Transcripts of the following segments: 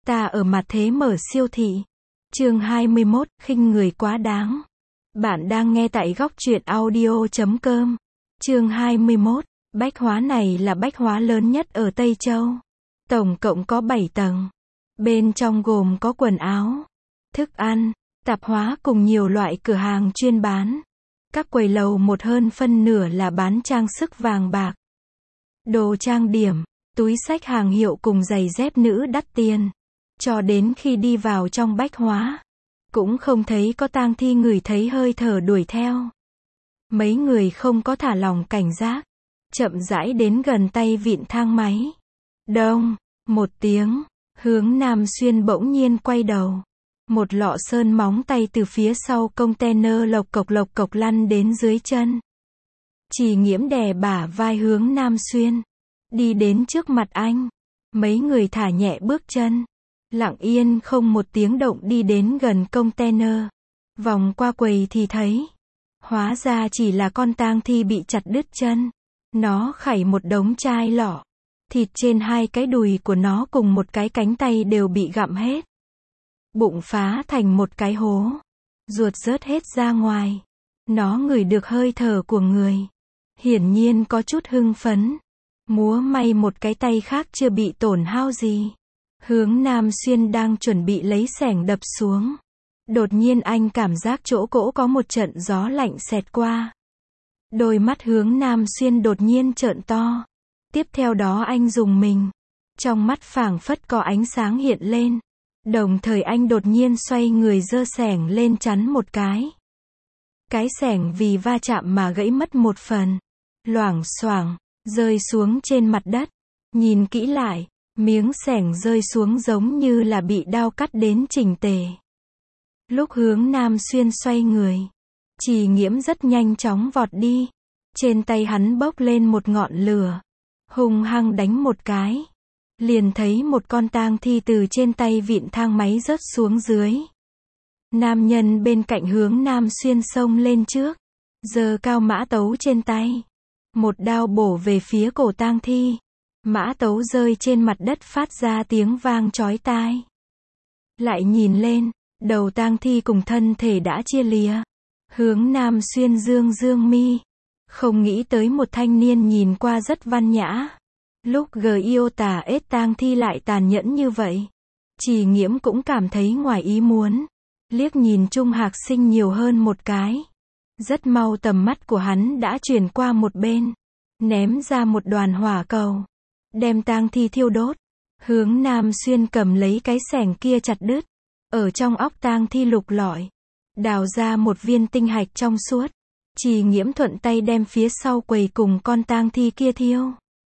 Ta ở mặt thế mở siêu thị. Chương 21, khinh người quá đáng. Bạn đang nghe tại góc truyện audio.com. Chương 21, bách hóa này là bách hóa lớn nhất ở Tây Châu. Tổng cộng có 7 tầng. Bên trong gồm có quần áo, thức ăn, tạp hóa cùng nhiều loại cửa hàng chuyên bán. Các quầy lầu một hơn phân nửa là bán trang sức vàng bạc, đồ trang điểm, túi xách hàng hiệu cùng giày dép nữ đắt tiền. Cho đến khi đi vào trong bách hóa, cũng không thấy có tang thi, ngửi thấy hơi thở đuổi theo. Mấy người không có thả lỏng cảnh giác, chậm rãi đến gần tay vịn thang máy. Đông, một tiếng, Hướng Nam Xuyên bỗng nhiên quay đầu. Một lọ sơn móng tay từ phía sau container lộc cộc lăn đến dưới chân. Chỉ Nghiễm đè bả vai Hướng Nam Xuyên, đi đến trước mặt anh. Mấy người thả nhẹ bước chân, lặng yên không một tiếng động đi đến gần container. Vòng qua quầy thì thấy, hóa ra chỉ là con tang thi bị chặt đứt chân. Nó khảy một đống chai lọ, thịt trên hai cái đùi của nó cùng một cái cánh tay đều bị gặm hết. Bụng phá thành một cái hố, ruột rớt hết ra ngoài. Nó ngửi được hơi thở của người, hiển nhiên có chút hưng phấn. Múa may một cái tay khác chưa bị tổn hao gì. Hướng Nam Xuyên đang chuẩn bị lấy xẻng đập xuống. Đột nhiên anh cảm giác chỗ cổ có một trận gió lạnh xẹt qua. Đôi mắt Hướng Nam Xuyên đột nhiên trợn to. Tiếp theo đó anh rùng mình. Trong mắt phảng phất có ánh sáng hiện lên. Đồng thời anh đột nhiên xoay người giơ xẻng lên chắn một cái. Cái xẻng vì va chạm mà gãy mất một phần. Loảng xoảng, rơi xuống trên mặt đất. Nhìn kỹ lại, miếng xẻng rơi xuống giống như là bị đao cắt đến chỉnh tề. Lúc Hướng Nam Xuyên xoay người, Chỉ Nghiễm rất nhanh chóng vọt đi. Trên tay hắn bốc lên một ngọn lửa, hung hăng đánh một cái. Liền thấy một con tang thi từ trên tay vịn thang máy rớt xuống dưới. Nam nhân bên cạnh Hướng Nam Xuyên xông lên trước, giơ cao mã tấu trên tay, một đao bổ về phía cổ tang thi. Mã tấu rơi trên mặt đất phát ra tiếng vang chói tai. Lại nhìn lên, đầu tang thi cùng thân thể đã chia lìa. Hướng Nam Xuyên dương mi, không nghĩ tới một thanh niên nhìn qua rất văn nhã, lúc yêu tà ết tang thi lại tàn nhẫn như vậy. Chỉ Nghiễm cũng cảm thấy ngoài ý muốn, liếc nhìn Trung Hạc Sinh nhiều hơn một cái. Rất mau tầm mắt của hắn đã chuyển qua một bên, ném ra một đoàn hỏa cầu, đem tang thi thiêu đốt. Hướng Nam Xuyên cầm lấy cái xẻng kia chặt đứt, ở trong óc tang thi lục lọi, đào ra một viên tinh hạch trong suốt. Chỉ Nghiễm thuận tay đem phía sau quầy cùng con tang thi kia thiêu.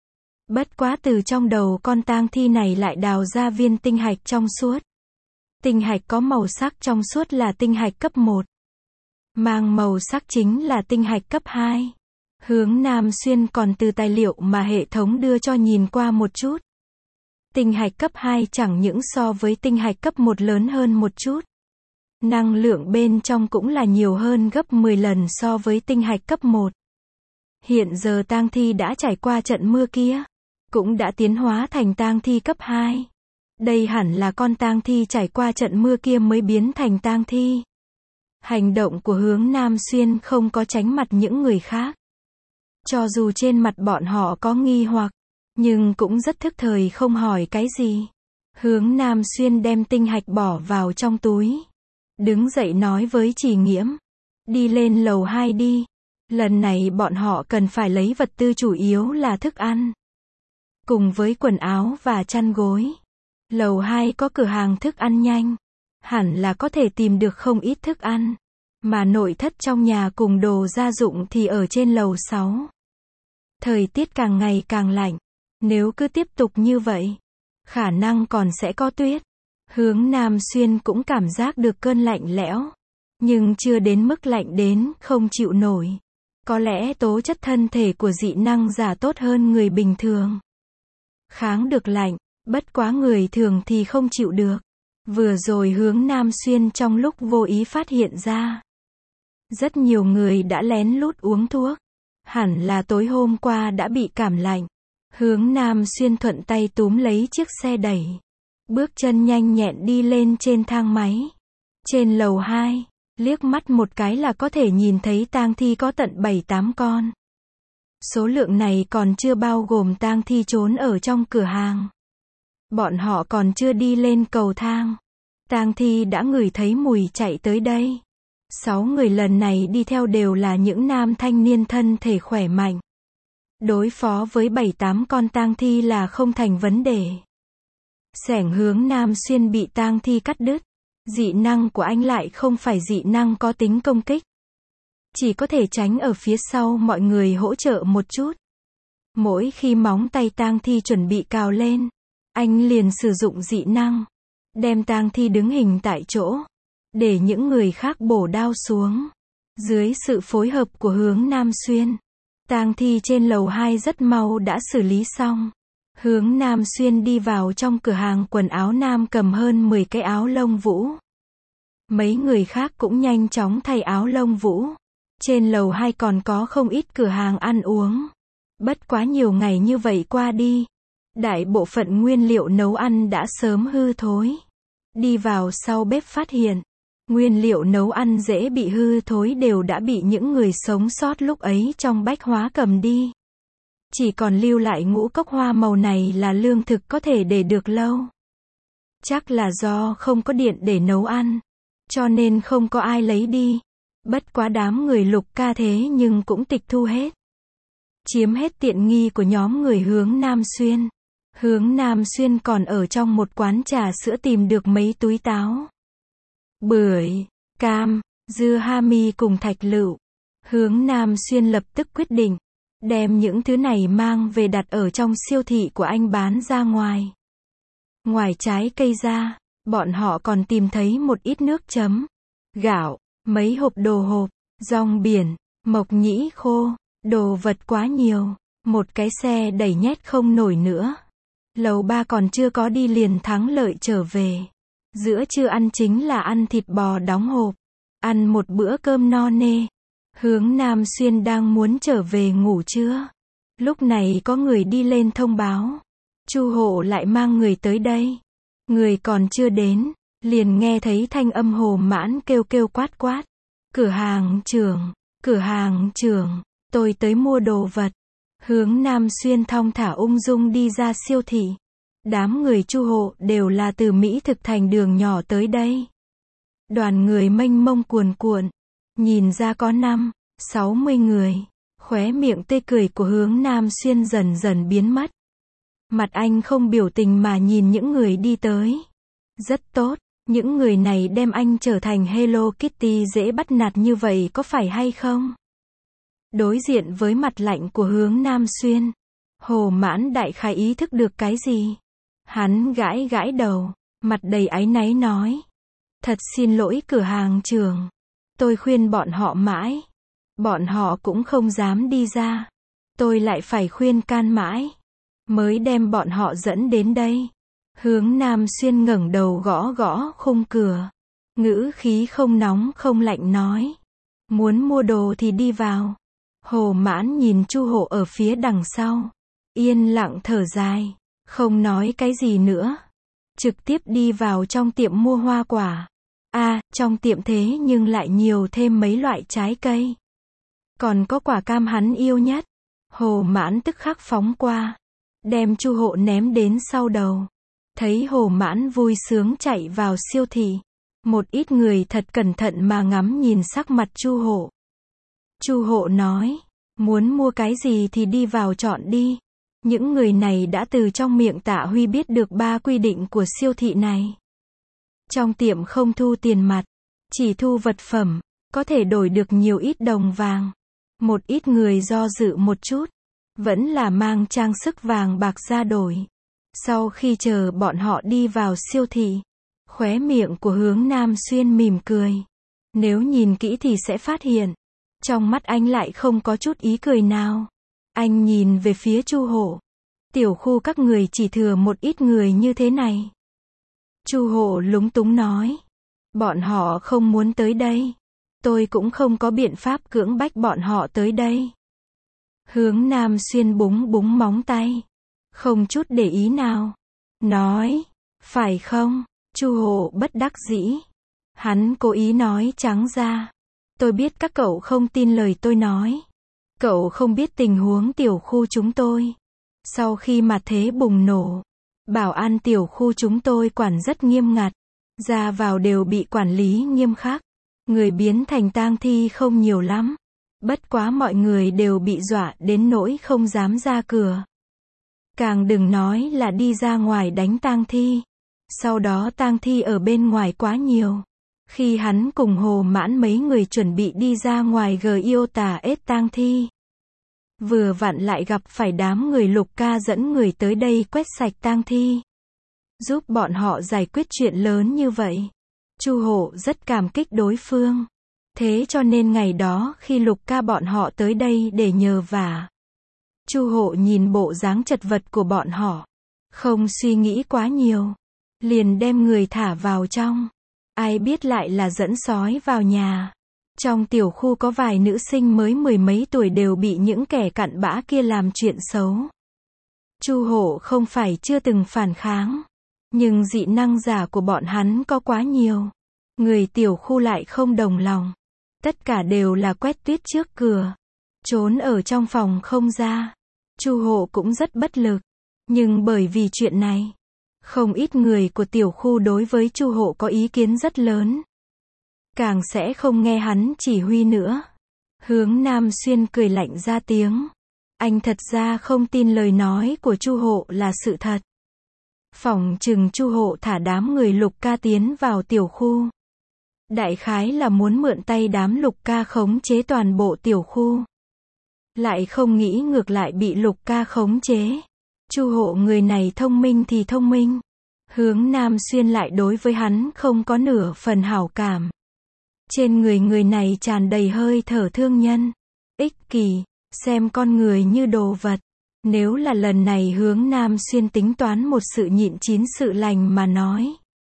Bất quá từ trong đầu con tang thi này lại đào ra viên tinh hạch trong suốt. Tinh hạch có màu sắc trong suốt là tinh hạch cấp 1. Mang màu sắc chính là tinh hạch cấp 2. Hướng Nam Xuyên còn từ tài liệu mà hệ thống đưa cho nhìn qua một chút. Tinh hạch cấp 2 chẳng những so với tinh hạch cấp 1 lớn hơn một chút. Năng lượng bên trong cũng là nhiều hơn gấp 10 lần so với tinh hạch cấp 1. Hiện giờ tang thi đã trải qua trận mưa kia, cũng đã tiến hóa thành tang thi cấp 2. Đây hẳn là con tang thi trải qua trận mưa kia mới biến thành tang thi. Hành động của Hướng Nam Xuyên không có tránh mặt những người khác. Cho dù trên mặt bọn họ có nghi hoặc, nhưng cũng rất thức thời không hỏi cái gì. Hướng Nam Xuyên đem tinh hạch bỏ vào trong túi, đứng dậy nói với Chỉ Nghiễm, đi lên lầu 2 đi. Lần này bọn họ cần phải lấy vật tư chủ yếu là thức ăn, cùng với quần áo và chăn gối. Lầu 2 có cửa hàng thức ăn nhanh, hẳn là có thể tìm được không ít thức ăn. Mà nội thất trong nhà cùng đồ gia dụng thì ở trên lầu 6. Thời tiết càng ngày càng lạnh, nếu cứ tiếp tục như vậy, khả năng còn sẽ có tuyết. Hướng Nam Xuyên cũng cảm giác được cơn lạnh lẽo, nhưng chưa đến mức lạnh đến không chịu nổi. Có lẽ tố chất thân thể của dị năng giả tốt hơn người bình thường, kháng được lạnh, bất quá người thường thì không chịu được. Vừa rồi Hướng Nam Xuyên trong lúc vô ý phát hiện ra, rất nhiều người đã lén lút uống thuốc, hẳn là tối hôm qua đã bị cảm lạnh. Hướng Nam Xuyên thuận tay túm lấy chiếc xe đẩy, bước chân nhanh nhẹn đi lên trên thang máy. Trên lầu 2, liếc mắt một cái là có thể nhìn thấy tang thi có tận 7-8 con. Số lượng này còn chưa bao gồm tang thi trốn ở trong cửa hàng. Bọn họ còn chưa đi lên cầu thang. Tang thi đã ngửi thấy mùi chạy tới đây. 6 người lần này đi theo đều là những nam thanh niên thân thể khỏe mạnh. Đối phó với 7-8 con tang thi là không thành vấn đề. Xẻng Hướng Nam Xuyên bị tang thi cắt đứt. Dị năng của anh lại không phải dị năng có tính công kích. Chỉ có thể tránh ở phía sau mọi người hỗ trợ một chút. Mỗi khi móng tay tang thi chuẩn bị cào lên, anh liền sử dụng dị năng, đem tang thi đứng hình tại chỗ, để những người khác bổ đao xuống. Dưới sự phối hợp của Hướng Nam Xuyên, tang thi trên lầu 2 rất mau đã xử lý xong. Hướng Nam Xuyên đi vào trong cửa hàng quần áo nam cầm hơn 10 cái áo lông vũ. Mấy người khác cũng nhanh chóng thay áo lông vũ. Trên lầu 2 còn có không ít cửa hàng ăn uống. Bất quá nhiều ngày như vậy qua đi, đại bộ phận nguyên liệu nấu ăn đã sớm hư thối. Đi vào sau bếp phát hiện, nguyên liệu nấu ăn dễ bị hư thối đều đã bị những người sống sót lúc ấy trong bách hóa cầm đi. Chỉ còn lưu lại ngũ cốc hoa màu này là lương thực có thể để được lâu. Chắc là do không có điện để nấu ăn, cho nên không có ai lấy đi. Bất quá đám người Lục Ca thế nhưng cũng tịch thu hết. Chiếm hết tiện nghi của nhóm người Hướng Nam Xuyên. Hướng Nam Xuyên còn ở trong một quán trà sữa tìm được mấy túi táo, bưởi, cam, dưa hami cùng thạch lựu. Hướng Nam Xuyên lập tức quyết định đem những thứ này mang về đặt ở trong siêu thị của anh bán ra ngoài. Ngoài trái cây ra, bọn họ còn tìm thấy một ít nước chấm, gạo, mấy hộp đồ hộp, rong biển, mộc nhĩ khô, đồ vật quá nhiều, một cái xe đẩy nhét không nổi nữa. Lầu 3 còn chưa có đi liền thắng lợi trở về. Giữa trưa ăn chính là ăn thịt bò đóng hộp, ăn một bữa cơm no nê. Hướng Nam Xuyên đang muốn trở về ngủ trưa. Lúc này có người đi lên thông báo. Chu Hộ lại mang người tới đây. Người còn chưa đến, liền nghe thấy thanh âm Hồ Mãn kêu kêu quát quát. Cửa hàng trưởng, tôi tới mua đồ vật. Hướng Nam Xuyên thong thả ung dung đi ra siêu thị. Đám người Chu Hộ đều là từ Mỹ Thực Thành đường nhỏ tới đây. Đoàn người mênh mông cuồn cuộn, nhìn ra có 50-60 người. Khóe miệng tươi cười của Hướng Nam Xuyên dần dần biến mất. Mặt anh không biểu tình mà nhìn những người đi tới. Rất tốt, những người này đem anh trở thành Hello Kitty dễ bắt nạt như vậy có phải hay không? Đối diện với mặt lạnh của Hướng Nam Xuyên, Hồ Mãn đại khái ý thức được cái gì. Hắn gãi gãi đầu, mặt đầy áy náy nói. Thật xin lỗi cửa hàng trưởng. Tôi khuyên bọn họ mãi. Bọn họ cũng không dám đi ra. Tôi lại phải khuyên can mãi. Mới đem bọn họ dẫn đến đây. Hướng Nam Xuyên ngẩng đầu gõ gõ khung cửa. Ngữ khí không nóng không lạnh nói. Muốn mua đồ thì đi vào. Hồ Mãn nhìn Chu Hộ ở phía đằng sau. Yên lặng thở dài. Không nói cái gì nữa. Trực tiếp đi vào trong tiệm mua hoa quả. Trong tiệm thế nhưng lại nhiều thêm mấy loại trái cây. Còn có quả cam hắn yêu nhất. Hồ Mãn tức khắc phóng qua. Đem Chu Hộ ném đến sau đầu. Thấy Hồ Mãn vui sướng chạy vào siêu thị. Một ít người thật cẩn thận mà ngắm nhìn sắc mặt Chu Hộ. Chu Hộ nói. Muốn mua cái gì thì đi vào chọn đi. Những người này đã từ trong miệng Tạ Huy biết được 3 quy định của siêu thị này. Trong tiệm không thu tiền mặt, chỉ thu vật phẩm, có thể đổi được nhiều ít đồng vàng. Một ít người do dự một chút, vẫn là mang trang sức vàng bạc ra đổi. Sau khi chờ bọn họ đi vào siêu thị, khóe miệng của Hướng Nam Xuyên mỉm cười. Nếu nhìn kỹ thì sẽ phát hiện, trong mắt anh lại không có chút ý cười nào. Anh nhìn về phía Chu Hộ. Tiểu khu các người chỉ thừa một ít người như thế này. Chu Hộ lúng túng nói. Bọn họ không muốn tới đây. Tôi cũng không có biện pháp cưỡng bách bọn họ tới đây. Hướng Nam Xuyên búng búng móng tay. Không chút để ý nào. Nói. Phải không? Chu Hộ bất đắc dĩ. Hắn cố ý nói trắng ra. Tôi biết các cậu không tin lời tôi nói. Cậu không biết tình huống tiểu khu chúng tôi. Sau khi mà thế bùng nổ, bảo an tiểu khu chúng tôi quản rất nghiêm ngặt. Ra vào đều bị quản lý nghiêm khắc. Người biến thành tang thi không nhiều lắm. Bất quá mọi người đều bị dọa đến nỗi không dám ra cửa. Càng đừng nói là đi ra ngoài đánh tang thi. Sau đó tang thi ở bên ngoài quá nhiều. Khi hắn cùng Hồ Mãn mấy người chuẩn bị đi ra ngoài Iota ết tang thi. Vừa vặn lại gặp phải đám người Lục Ca dẫn người tới đây quét sạch tang thi. Giúp bọn họ giải quyết chuyện lớn như vậy. Chu Hộ rất cảm kích đối phương. Thế cho nên ngày đó khi Lục Ca bọn họ tới đây để nhờ vả. Chu Hộ nhìn bộ dáng chật vật của bọn họ. Không suy nghĩ quá nhiều. Liền đem người thả vào trong. Ai biết lại là dẫn sói vào nhà. Trong tiểu khu có vài nữ sinh mới mười mấy tuổi đều bị những kẻ cặn bã kia làm chuyện xấu. Chu Hộ không phải chưa từng phản kháng. Nhưng dị năng giả của bọn hắn có quá nhiều. Người tiểu khu lại không đồng lòng. Tất cả đều là quét tuyết trước cửa. Trốn ở trong phòng không ra. Chu Hộ cũng rất bất lực. Nhưng bởi vì chuyện này, không ít người của tiểu khu đối với Chu Hộ có ý kiến rất lớn. Càng sẽ không nghe hắn chỉ huy nữa. Hướng Nam Xuyên cười lạnh ra tiếng. Anh thật ra không tin lời nói của Chu Hộ là sự thật. Phỏng chừng Chu Hộ thả đám người Lục Ca tiến vào tiểu khu. Đại khái là muốn mượn tay đám Lục Ca khống chế toàn bộ tiểu khu. Lại không nghĩ ngược lại bị Lục Ca khống chế. Chu Hộ người này thông minh thì thông minh. Hướng Nam Xuyên lại đối với hắn không có nửa phần hảo cảm. Trên người này tràn đầy hơi thở thương nhân. Ích kỷ, xem con người như đồ vật. Nếu là lần này Hướng Nam Xuyên tính toán một sự nhịn chín sự lành mà nói.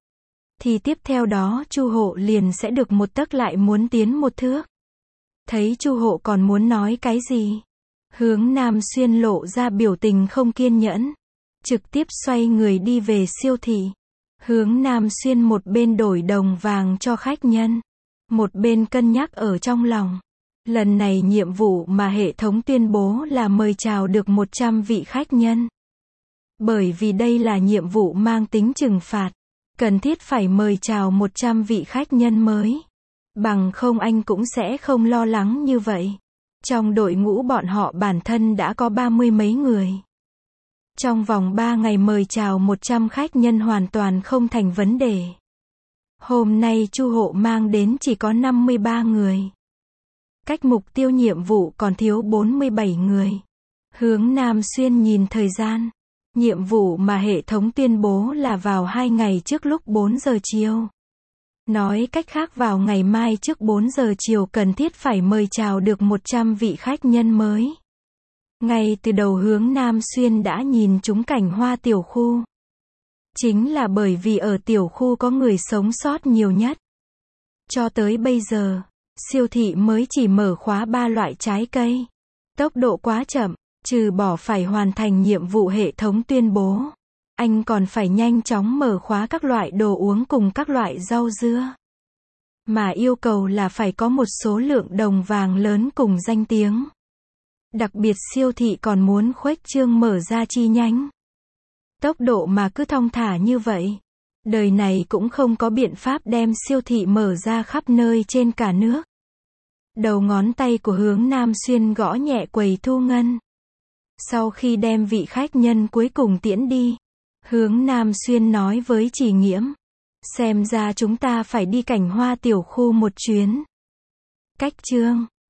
Thì tiếp theo đó Chu Hộ liền sẽ được một tấc lại muốn tiến một thước. Thấy Chu Hộ còn muốn nói cái gì? Hướng Nam Xuyên lộ ra biểu tình không kiên nhẫn. Trực tiếp xoay người đi về siêu thị. Hướng Nam Xuyên một bên đổi đồng vàng cho khách nhân. Một bên cân nhắc ở trong lòng. Lần này nhiệm vụ mà hệ thống tuyên bố là mời chào được 100 vị khách nhân. Bởi vì đây là nhiệm vụ mang tính trừng phạt. Cần thiết phải mời chào 100 vị khách nhân mới. Bằng không anh cũng sẽ không lo lắng như vậy. Trong đội ngũ bọn họ bản thân đã có 30 mấy người. Trong vòng 3 ngày mời chào 100 khách nhân hoàn toàn không thành vấn đề. Hôm nay Chu Hộ mang đến chỉ có 53 người. Cách mục tiêu nhiệm vụ còn thiếu 47 người. Hướng Nam Xuyên nhìn thời gian. Nhiệm vụ mà hệ thống tuyên bố là vào 2 ngày trước lúc 4 giờ chiều. Nói cách khác vào ngày mai trước 4 giờ chiều cần thiết phải mời chào được 100 vị khách nhân mới. Ngay từ đầu Hướng Nam Xuyên đã nhìn trúng cảnh hoa tiểu khu. Chính là bởi vì ở tiểu khu có người sống sót nhiều nhất. Cho tới bây giờ, siêu thị mới chỉ mở khóa 3 loại trái cây. Tốc độ quá chậm, trừ bỏ phải hoàn thành nhiệm vụ hệ thống tuyên bố. Anh còn phải nhanh chóng mở khóa các loại đồ uống cùng các loại rau dưa. Mà yêu cầu là phải có một số lượng đồng vàng lớn cùng danh tiếng. Đặc biệt siêu thị còn muốn khuếch trương mở ra chi nhánh. Tốc độ mà cứ thong thả như vậy. Đời này cũng không có biện pháp đem siêu thị mở ra khắp nơi trên cả nước. Đầu ngón tay của Hướng Nam Xuyên gõ nhẹ quầy thu ngân. Sau khi đem vị khách nhân cuối cùng tiễn đi, Hướng Nam Xuyên nói với Chỉ Nghiễm. Xem ra chúng ta phải đi cảnh hoa tiểu khu một chuyến. Cách chương